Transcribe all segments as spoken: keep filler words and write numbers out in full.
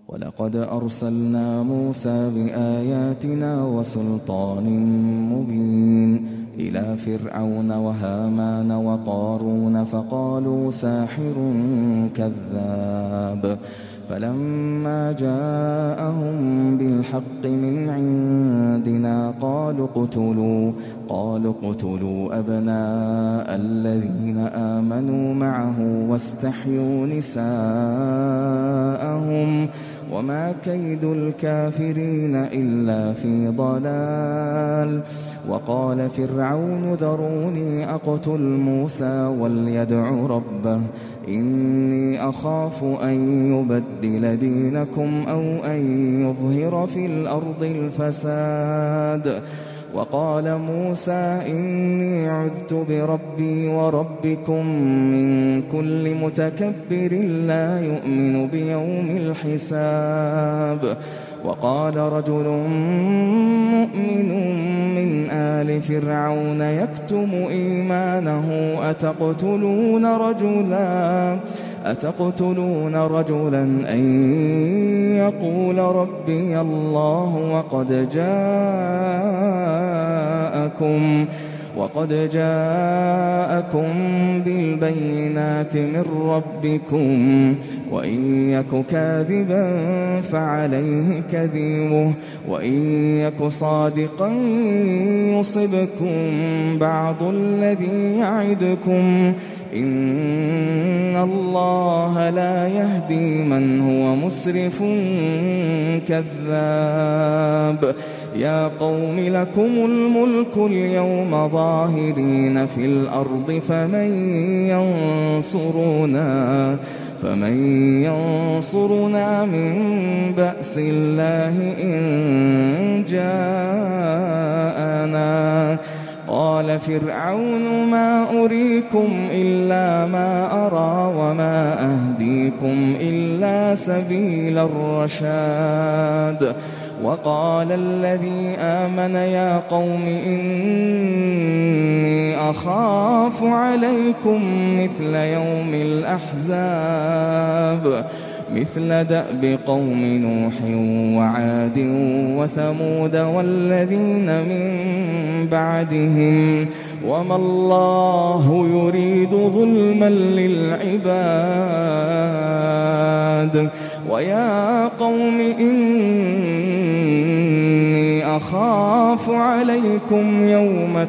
ولقد أرسلنا موسى بآياتنا وسلطان مبين إلى فرعون وهامان وقارون فقالوا ساحر كذاب فلما جاءهم بالحق من عندنا قالوا اقتلوا قالوا اقتلوا أبناء الذين آمنوا معه واستحيوا نساءهم وما كيد الكافرين إلا في ضلال. وقال فرعون ذروني أقتل موسى وليدع ربه إني أخاف أن يبدل دينكم أو أن يظهر في الأرض الفساد. وقال موسى إني عذت بربي وربكم من كل متكبر لا يؤمن بيوم الحساب. وقال رجل مؤمن من آل فرعون يكتم إيمانه أتقتلون رجلا أتقتلون رجلا أن يقول ربي الله وقد جاءكم وقد جاءكم بالبينات من ربكم وإن يك كاذبا فعليه كذبه وإن يك صادقا يصبكم بعض الذي يعدكم إن الله لا يهدي من هو مسرف كذاب. يا قوم لكم الملك اليوم ظاهرين في الأرض فمن ينصرنا فمن ينصرنا من بأس الله إن جاءنا. قال فرعون ما أريكم إلا ما أرى وما أهديكم إلا سبيل الرشاد. وقال الذي آمن يا قوم إني أخاف عليكم مثل يوم الأحزاب مثل دأب قوم نوح وعاد وثمود والذين من بعدهم وما الله يريد ظلما للعباد. ويا قوم إني أخاف عليكم يوم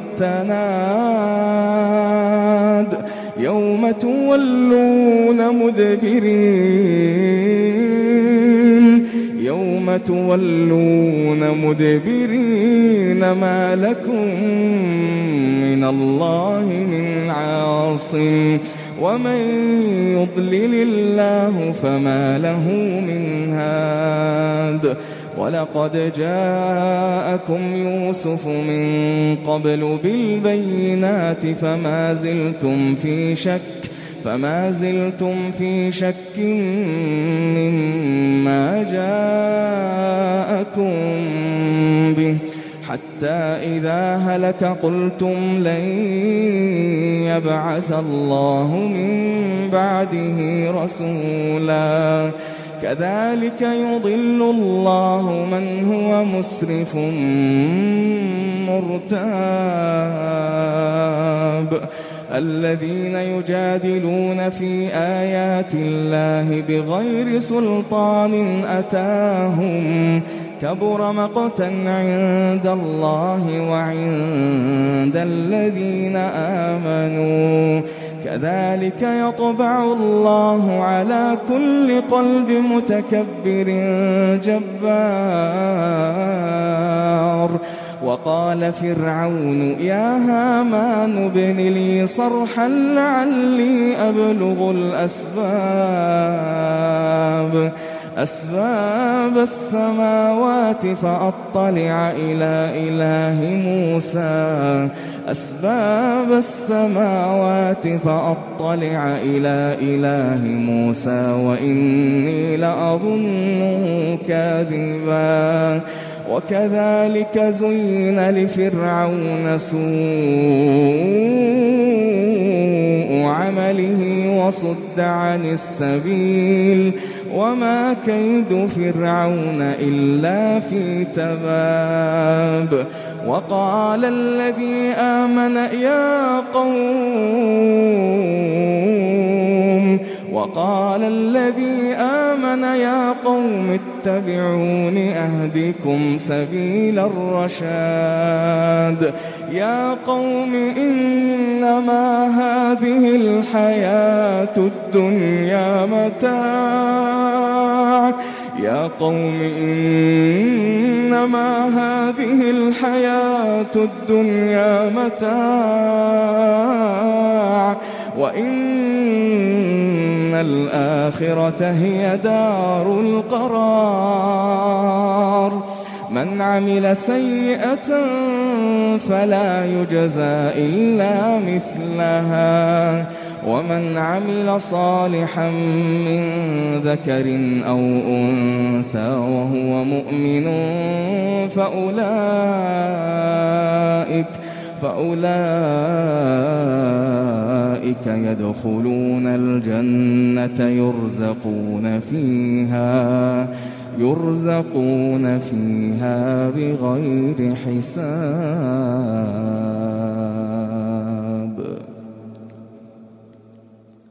التناد يوم تولون مدبرين يوم تولون مدبرين ما لكم من الله من عاصم ومن يضلل الله فما له من هاد. ولقد جاءكم يوسف من قبل بالبينات فما زلتم في شك فما زلتم في شك مما جاءكم به حتى إذا هلك قلتم لن يبعث الله من بعده رسولا. كذلك يضل الله من هو مسرف مرتاب. الذين يجادلون في آيات الله بغير سلطان أتاهم كبر مقتا عند الله وعند الذين آمنوا. كذلك يطبع الله على كل قلب متكبر جبار. وقال فرعون يا هامان ابن لي صرحا لعلي أبلغ الأسباب أسباب السماوات فأطلع إلى إله موسى أسباب السماوات فأطلع إلى إله موسى وإني لأظنه كاذبا. وكذلك زين لفرعون سوء عمله وصد عن السبيل وما كيد فرعون إلا في تباب وقال الذي آمن يا قوم وقال الذي آمن يا قوم اتبعون أهدكم سبيل الرشاد يا قوم إنما هذه الحياة الدنيا متاع يا قوم إنما هذه الحياة الدنيا متاع وإن الآخرة هي دار القرار من عمل سيئة فلا يجزى إلا مثلها ومن عمل صالحا من ذكر أو أنثى وهو مؤمن فأولئك فأولئك يدخلون الجنة يرزقون فيها يرزقون فيها بغير حساب.